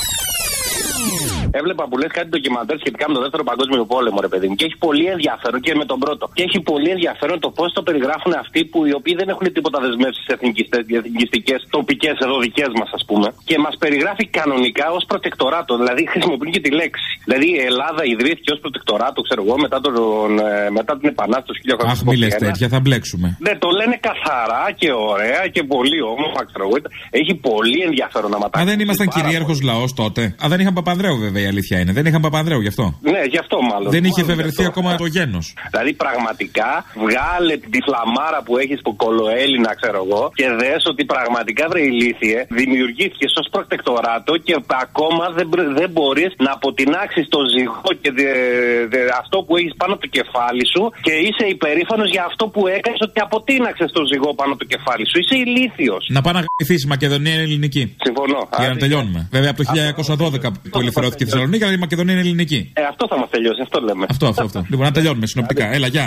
Έβλεπα που λες κάτι ντοκιμαντέρ σχετικά με το δεύτερο παγκόσμιο πόλεμο, ρε παιδί μου. Και έχει πολύ ενδιαφέρον και με τον πρώτο. Και έχει πολύ ενδιαφέρον το πώς το περιγράφουν αυτοί που οι οποίοι δεν έχουν τίποτα δεσμεύσεις εθνικιστικές, τοπικές, εδώ δικές μας, ας πούμε. Και μας περιγράφει κανονικά ως προτεκτοράτο. Δηλαδή χρησιμοποιεί και τη λέξη. Δηλαδή η Ελλάδα ιδρύθηκε ως προτεκτοράτο, ξέρω εγώ, μετά, τον, μετά την Επανάσταση του χίλια οκτακόσια είκοσι ένα. Αχ, μη λες τέτοια, θα μπλέξουμε. Ναι, το λένε καθαρά και ωραία και πολύ όμορφα, ξέρω εγώ. Έχει πολύ ενδιαφέρον να ματάξει. Μα δεν ήμασταν κυρίαρχος λαός τότε. Α, δεν είχαν Παπανδρέου βέβαια. Η αλήθεια είναι. Δεν είχαν Παπανδρέου γι' αυτό. Ναι, γι' αυτό μάλλον. Δεν είχε μάλλον εφευρεθεί ακόμα το γένος. Δηλαδή πραγματικά βγάλε τη φλαμάρα που έχεις που κολοέλληνα, ξέρω εγώ, και δες ότι πραγματικά βρε ηλίθιε, δημιουργήθηκε ως προτεκτοράτο και ακόμα δεν, δεν μπορείς να αποτινάξεις το ζυγό και δε, δε, αυτό που έχεις πάνω από το κεφάλι σου και είσαι υπερήφανος για αυτό που έκανες, ότι αποτίναξες το ζυγό πάνω από το κεφάλι σου. Είσαι ηλίθιος. Να πάει να γ***θείς η Μακεδονία είναι ελληνική. Συμφωνώ. Για να τελειώνουμε. Βέβαια από το χίλια εννιακόσια δώδεκα που ελευθερώθηκε η Θεσσαλονίκη, αλλά η Μακεδονία είναι ελληνική. Ε, αυτό θα μας τελειώσει, αυτό λέμε. Αυτό, αυτό, αυτό. Λοιπόν, να τελειώνουμε συνοπτικά. Έλα, γεια.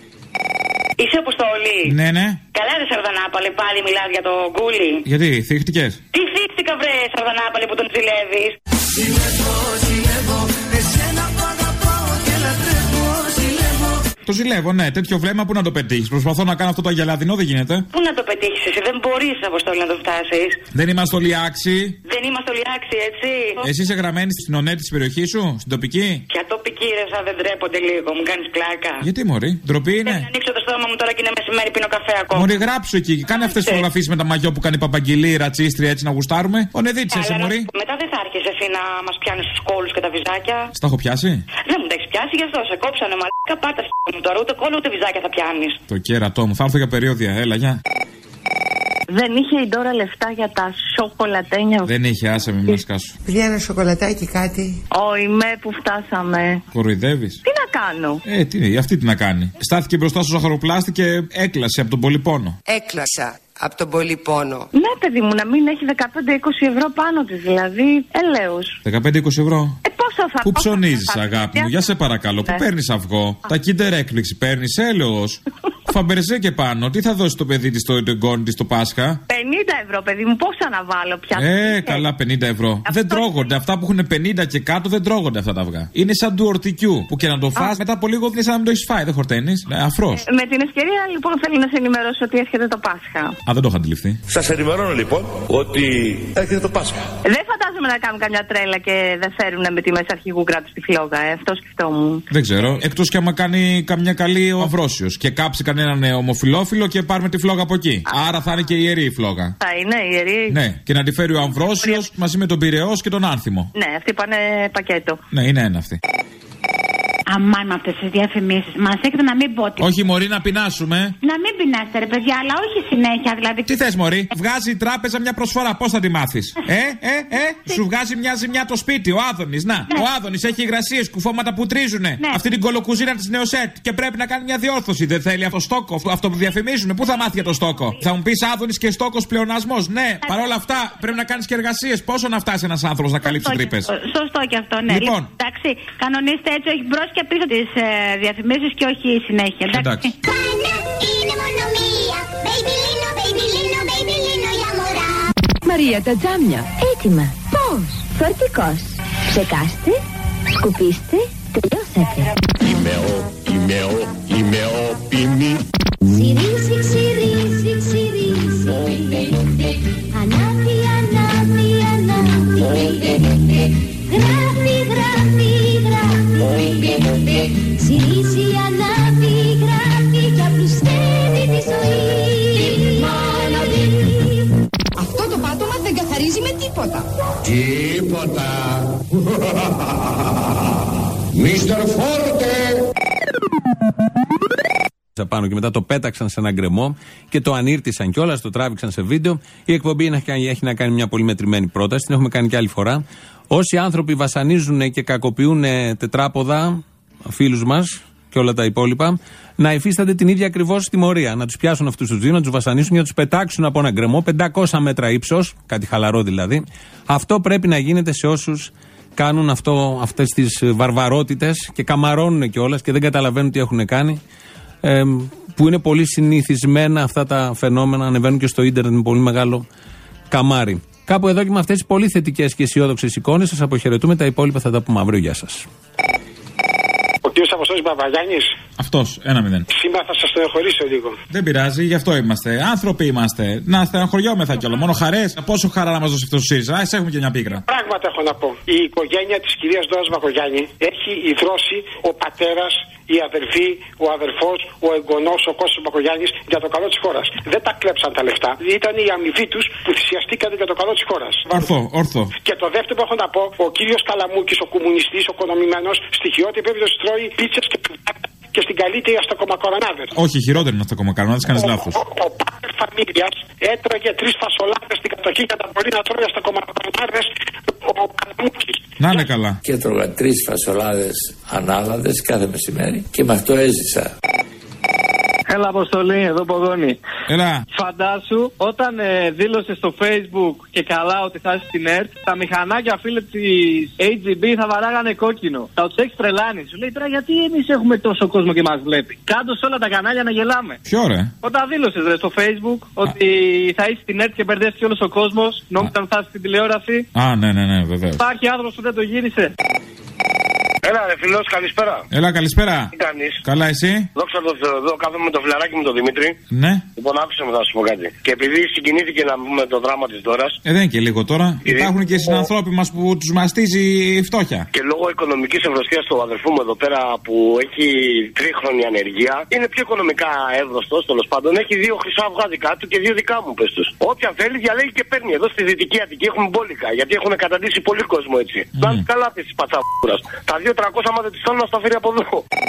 Είσαι Αποστολή. Ναι, ναι. Καλά, ρε Σαρδανάπαλε, πάλι μιλάς για το γκούλι. Γιατί, θύχτηκες. Τι θύχτηκα, βρε Σαρδανάπαλε, που τον ζηλεύεις. Ζηλεύω, ζηλεύω, εσένα που αγαπάω και λατρεύω, ζηλεύω. Το ζηλεύω, ναι. Τέτοιο βλέμμα που να το πετύχεις. Προσπαθώ να κάνω αυτό το αγελαδινό, δεν γίνεται. Πού να το πετύχεις εσύ, δεν μπορείς, Αποστολή, να το φτάσεις. Δεν είμαστε όλοι άξιοι. Δεν είμαστε όλοι άξιοι, έτσι. Εσύ είσαι γραμμένη στην ονέ της περιοχής σου, στην τοπική. Ποια τοπική, ρε, σαν δεν τρέπονται λίγο, μου κάνεις πλάκα. Γιατί, μωρή, ντροπή είναι. Δεν ανοίξω το στόμα μου τώρα και είναι μεσημέρι, πίνω καφέ ακόμα. Μωρή, γράψου εκεί. Κάνε αυτές τις φωτογραφίες με τα μαγιό που κάνει παπαγγελή, ρατσίστρια, έτσι να γουστάρουμε. Ο Νεδίτης, εσύ, μωρή. Μετά δεν θα άρχισε εσύ να μας πιάνεις τους κόλους και τα βυζάκια. Στα έχω πιάσει. Δεν μου τα έχεις πιάσει, γι' αυτό σε κόψανε μαλάκα, πάτα μου τώρα, ούτε κόλλο ούτε βυζάκια θα πιάνεις. Το κέρατό μου, θα έρθω για περιόδια, έλα, γεια. Δεν είχε η Ντόρα λεφτά για τα σοκολατένια. Δεν είχε, άσε με, μην σκάσω. Πήγα ένα σοκολατάκι κάτι. Όχι, με που φτάσαμε. Κοροϊδεύεις. Τι να κάνω. Ε, τι, αυτή τι να κάνει. Στάθηκε μπροστά στο ζαχαροπλάστη και έκλασε από τον πολύ πόνο. Έκλασα από τον πολύ πόνο. Ναι, παιδί μου, να μην έχει δεκαπέντε είκοσι ευρώ πάνω της, δηλαδή. Ελέους. δεκαπέντε είκοσι ευρώ. Ε, πόσο θα. Πού ψωνίζεις, αγάπη μου, για σε παρακαλώ. Πού παίρνεις αυγό. Τα Kinder έκπληξη παίρνεις, έλεος. Φαμπερζέ και πάνω, τι θα δώσει το παιδί της στο εγγόνι της το Πάσχα. πενήντα ευρώ, παιδί μου, πόσα να βάλω πια. Ε, καλά, πενήντα ευρώ. Αυτό δεν τρώγονται. Αυτά που έχουν πενήντα και κάτω δεν τρώγονται αυτά τα αυγά. Είναι σαν του ορτικιού που και να το φας μετά από λίγο είναι σαν να μην το έχεις φάει. Δεν χορταίνεις. Ναι, αφρός. Ε, με την ευκαιρία λοιπόν θέλω να σε ενημερώσω ότι έρχεται το Πάσχα. Α, δεν το είχα αντιληφθεί. Σας ενημερώνω λοιπόν ότι έρχεται το Πάσχα. Δεν φαντάζομαι να κάνουν καμιά τρέλα και δεν φέρουν με τη μέσα αρχηγού κράτους τη φλόγα, ε. Αυτό σκεφτόμουν. Δεν ξέρω. Εκτός κι άμα κάνει καμιά καλή ο Αυρόσιος και κάψει κανέναν ομοφυλόφιλο και πάρουμε τη φλόγα από εκεί. Α. Άρα θα είναι και ιερή η φλόγα. Θα είναι ιερή. Ναι, και να τη φέρει ο Αμβρόσιος μαζί με τον Πειραιώς και τον Άνθιμο. Ναι, αυτοί πάνε πακέτο. Ναι, είναι ένα αυτή. Αμάν με αυτές τις διαφημίσεις. Μας έχετε να μην πω ότι. Όχι, μωρή, να πεινάσουμε. Να μην πεινάσετε, ρε παιδιά, αλλά όχι συνέχεια δηλαδή. Τι θες, μωρή, βγάζει η τράπεζα μια προσφορά, πώς θα τη μάθεις. ε, ε, ε, σου βγάζει μια ζημιά το σπίτι, ο Άδωνης. Να, ναι. Ο Άδωνης έχει υγρασίες, κουφώματα που τρίζουνε. Ναι. Αυτή την κολοκουζίνα της Νεοσέτ και πρέπει να κάνει μια διόρθωση. Δεν θέλει αυτό στόκο, αυτό που διαφημίζουνε. Πού θα μάθει για το στόκο. Θα μου πεις Άδωνης και στόκος πλεονασμός. Ναι, παρόλα αυτά πρέπει να κάνεις και εργασίες. Πόσο να φτάσει ένας άνθρωπος να καλύψει τρύπες. Σωστό και αυτό, ναι. Λοιπόν, εντάξει, κανονίστε έτσι, όχι μπρος και πίσω τις ε, διαφημίσεις και όχι συνέχεια. Εντάξει. εντάξει. Με Μαρία, τα τζάμια. Έτοιμα. Πώς? Φορτικός. Ψεκάστε, σκουπίστε, τελειώσατε. Είμαι ο, είμαι ο, είμαι ο ποιμή. Ξυρίζει, ξυρίζει, ξυρίζει. Ανάβει, ανάβει, ανάβει. Γράφει, γράφει, γράφει. Ξυρίζει, ανάβει, γράφει. Κι απλουστεύει τη ζωή. Αυτό το πάτωμα δεν καθαρίζει με τίποτα. Τίποτα. Μίστερ Φόρτε. Πάνω και μετά το πέταξαν σε ένα γκρεμό και το ανήρτησαν κιόλας, το τράβηξαν σε βίντεο. Η εκπομπή έχει να κάνει μια πολύ μετρημένη πρόταση, την έχουμε κάνει και άλλη φορά. Όσοι άνθρωποι βασανίζουν και κακοποιούν τετράποδα, φίλους μας και όλα τα υπόλοιπα, να υφίστανται την ίδια ακριβώς τιμωρία. Να τους πιάσουν αυτούς τους δύο, να τους βασανίσουν και να τους πετάξουν από ένα γκρεμό, πεντακόσια μέτρα ύψος, κάτι χαλαρό δηλαδή. Αυτό πρέπει να γίνεται σε όσους κάνουν αυτό, αυτές τις βαρβαρότητες και καμαρώνουν κιόλας και δεν καταλαβαίνουν τι έχουν κάνει. Ε, που είναι πολύ συνηθισμένα αυτά τα φαινόμενα, ανεβαίνουν και στο ίντερνετ με πολύ μεγάλο καμάρι. Κάπου εδώ και με αυτές τις πολύ θετικές και αισιόδοξες εικόνες σας αποχαιρετούμε. Τα υπόλοιπα θα τα πούμε αύριο. Γεια σας. Ο κύριος Αποστόλης Παπαγιάννης. Αυτός, ένα μηδέν. Σήμερα θα σας στενοχωρήσω λίγο. Δεν πειράζει, γι' αυτό είμαστε. Άνθρωποι είμαστε. Να στενοχωριόμεθα κιόλα. Μόνο χαρές. Πόσο χαρά να μας δώσει αυτό ο ΣΥΡΙΖΑ. Α, έχουμε και μια πίκρα. Πράγματα έχω να πω. Η οικογένεια της κυρίας Δώρας Μπακογιάννη έχει ιδρώσει ο πατέρας, η αδερφή, ο αδερφός, ο εγγονός, ο Κώστας Μπακογιάννης για το καλό της χώρας. Δεν τα κλέψαν τα λεφτά. Ήταν η αμοιβή τους που θυσιαστήκαν για το καλό της χώρας. Ορθό, ορθό. Και το δεύτερο που έχω να πω, ο κύριος Καλαμούκης, ο κομμουνιστής, ο οικονομημένος, στοιχειώτη επίπεδος τρώει πίτσες και και στην καλύτερη αστακομακαρονάδες. Όχι, χειρότερο είναι αστακομακαρονάδες, κάνεις λάθος. Ο, ο, ο πάτερ φαμίλιας έτρωγε τρεις φασολάδες στην κατοχή και τα μπορεί να τρώει αστακομακαρονάδες ο Καλαμούκης. Να είναι καλά. Και έτρωγα τρεις φασολάδες ανάλαδες κάθε μεσημέρι και με αυτό έζησα. Έλα, Αποστολή, εδώ Πογόνη. Έλα. Φαντάσου, όταν ε, δήλωσε στο Facebook και καλά ότι θα είσαι στην ΕΡΤ, τα μηχανάκια φίλε της έιτς τζι μπι θα βαράγανε κόκκινο. Θα τους έχεις τρελάνει. Σου λέει τώρα γιατί εμείς έχουμε τόσο κόσμο και μας βλέπει. Κάντο σε όλα τα κανάλια να γελάμε. Ποιο ρε? Όταν δήλωσες ρε στο Facebook ότι θα είσαι στην ΕΡΤ και μπερδεύτηκε όλος ο κόσμος, νόμιζαν θα είσαι στην τηλεόραση. Α, ναι, ναι, ναι, βεβαίως. Υπάρχει άνθρωπος που δεν το γύρισε. Έλα ρε φιλός, καλησπέρα. Έλα, καλησπέρα. Τι κάνεις? Καλά, εσύ? Δόξα τω Θεώ, εδώ κάθομαι με το φιλαράκι μου τον Δημήτρη. Ναι. Λοιπόν, άκουσα με θα σου πω κάτι. Και επειδή συγκινήθηκε να πούμε το δράμα της Δώρας. Ε, δεν είναι και λίγο τώρα. Επειδή... Υπάρχουν και συνανθρώποι μας που τους μαστίζει η φτώχεια. Και λόγω οικονομικής ευρωστίας του αδερφού μου εδώ πέρα που έχει τρίχρονη ανεργία, είναι πιο οικονομικά εύρωστος τέλος πάντων. Έχει δύο χρυσά αυγά δικά του και δύο δικά μου πες τους. Όποια θέλει διαλέγει και παίρνει. Εδώ στη Δυτική Αττική έχουμε μπόλικα γιατί έχουν καταντήσει πολύ κόσμο έτσι. Mm. Καλά τη πατσαβούρα. Τα δύο τριακόσια άμα δεν τη θέλουν να στα φέρει από εδώ.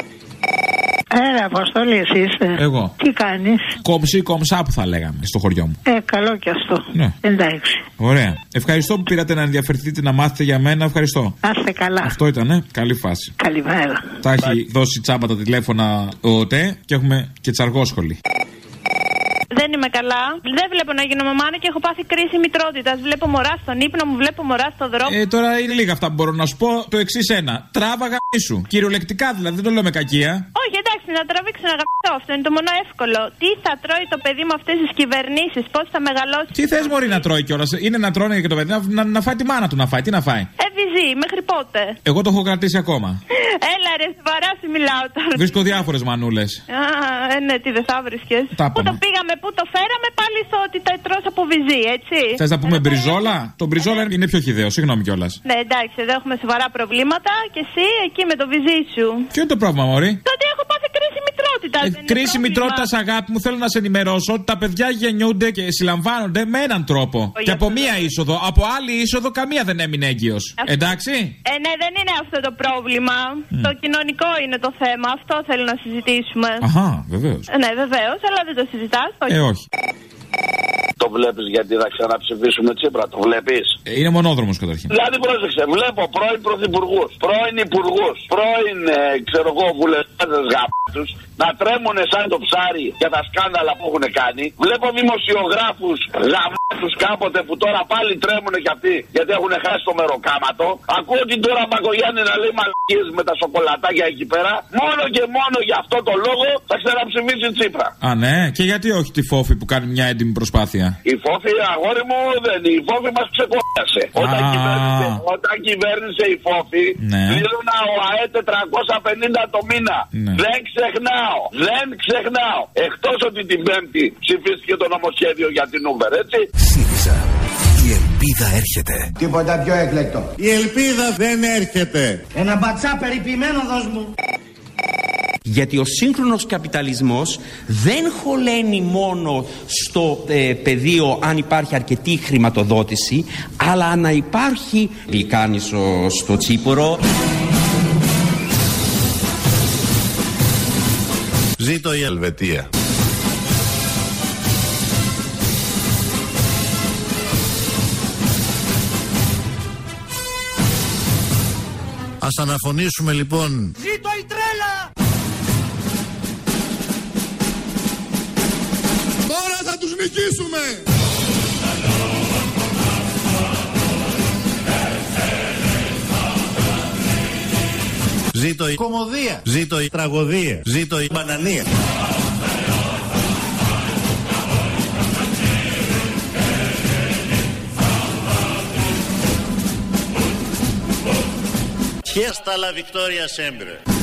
Έλα, Αποστόλη, εσύ είσαι. Εγώ. Τι κάνεις? Κόμψη, κομψά που θα λέγαμε στο χωριό μου. Ε, καλό κι αυτό. Ναι. Εντάξει. Ωραία. Ευχαριστώ που πήρατε να ενδιαφερθείτε να μάθετε για μένα. Ευχαριστώ. Να είστε καλά. Αυτό ήτανε. Καλή φάση. Καλημέρα. Τα έχει δώσει τσάμπα τα τηλέφωνα ο ΟΤΕ και έχουμε και τσαργόσχολη. Δεν είμαι καλά. Δεν βλέπω να γίνω μαμάνα και έχω πάθει κρίση μητρότητας. Βλέπω μωρά στον ύπνο μου, βλέπω μωρά στον δρόμο. Ε, τώρα είναι λίγα αυτά που μπορώ να σου πω. Το εξής ένα. Τράβαγα σου. Κυριολεκτικά δηλαδή, δεν το λέω με κακία. Όχι, εντάξει, να τραβήξω να αγαπητώ. Αυτό είναι το μόνο εύκολο. Τι θα τρώει το παιδί με αυτές τις κυβερνήσεις, πώς θα μεγαλώσει. Τι θες μωρή να τρώει κιόλας? Είναι να τρώνε και το παιδί να, να, να φάει τη μάνα του να φάει. Τι να φάει? Ε, βυζί, μέχρι πότε? Εγώ το έχω κρατήσει ακόμα. Έλα ρε, σοβαρά σου μιλάω τώρα. Βρίσκω διάφορες μανούλες. Α, ε, ναι, τι δεν θα βρίσκες. Πού το πήγαμε, πού το φέραμε, πάλι στο ότι τα τρως από βυζί, έτσι. Θες να πούμε μπριζόλα? Το μπριζόλα είναι πιο χυδαίο, συγγνώμη κιόλας. Ναι, εντάξει, εδώ έχουμε σοβαρά προβλήματα και εσύ εκεί με το βυζί σου. Ποιο είναι το πρόβλημα, μωρή? Το ότι έχω πάθει κρίση μητρότητα. Ε, κρίση μητρότητα, αγάπη μου, θέλω να σε ενημερώσω ότι τα παιδιά γεννιούνται και συλλαμβάνονται με έναν τρόπο. Ο και από μία είσοδο. Από άλλη είσοδο, καμία δεν έμεινε έγκυος. Αυτό... Εντάξει. Ε, ναι, δεν είναι αυτό το πρόβλημα. Mm. Το κοινωνικό είναι το θέμα. Αυτό θέλω να συζητήσουμε. Αχά, βεβαίως. Ε, ναι, βεβαίως, αλλά δεν το συζητάς. Ε, όχι. Το βλέπεις γιατί θα ξαναψηφίσουμε Τσίπρα, το βλέπεις? Ε, είναι μονόδρομος καταρχήν. Δηλαδή πρόσεξε, βλέπω πρώην πρωθυπουργούς, πρώην υπουργούς, πρώην ε, ξέρω εγώ βουλευτές γάπτους να τρέμουνε σαν το ψάρι για τα σκάνδαλα που έχουν κάνει. Βλέπω δημοσιογράφους γαμ... τους κάποτε που τώρα πάλι τρέμουνε κι αυτοί γιατί έχουν χάσει το μεροκάματο. Ακούω την τώρα Μπακογιάννη να λέει μαλακίες με τα σοκολατάκια εκεί πέρα. Μόνο και μόνο για αυτό το λόγο θα ξαναψηφίσει Τσίπρα. Α, ναι, και γιατί όχι τη Φόφη που κάνει μια έντιμη προσπάθεια. Η Φόφη, αγόρι μου, δεν. Η Φόφη μας ξεκόλασε. Όταν, κυβέρνησε, όταν κυβέρνησε η Φόφη, ναι. πλήρωνα ο ΑΕ τετρακόσια πενήντα το μήνα. Ναι. Δεν ξεχνάω, δεν ξεχνάω. Εκτός ότι την Πέμπτη ψηφίστηκε το νομοσχέδιο για την Uber, έτσι. ΣΥΡΙΖΑ. Η ελπίδα έρχεται. Τίποτα πιο εκλεκτό. Η ελπίδα δεν έρχεται. Ένα μπατσά περιποιημένο δώσ' μου. Γιατί ο σύγχρονος καπιταλισμός δεν χωλαίνει μόνο στο ε, πεδίο αν υπάρχει αρκετή χρηματοδότηση, αλλά να υπάρχει γλυκάνισο στο τσίπορο. Ζήτω η Ελβετία. Ας αναφωνήσουμε λοιπόν. Ζήτω η τρέλα! Τώρα θα τους νικήσουμε! Ζήτω η κομμωδία! Ζήτω η τραγωδία! Ζήτω η μπανανία! Και στα la victoria sempre.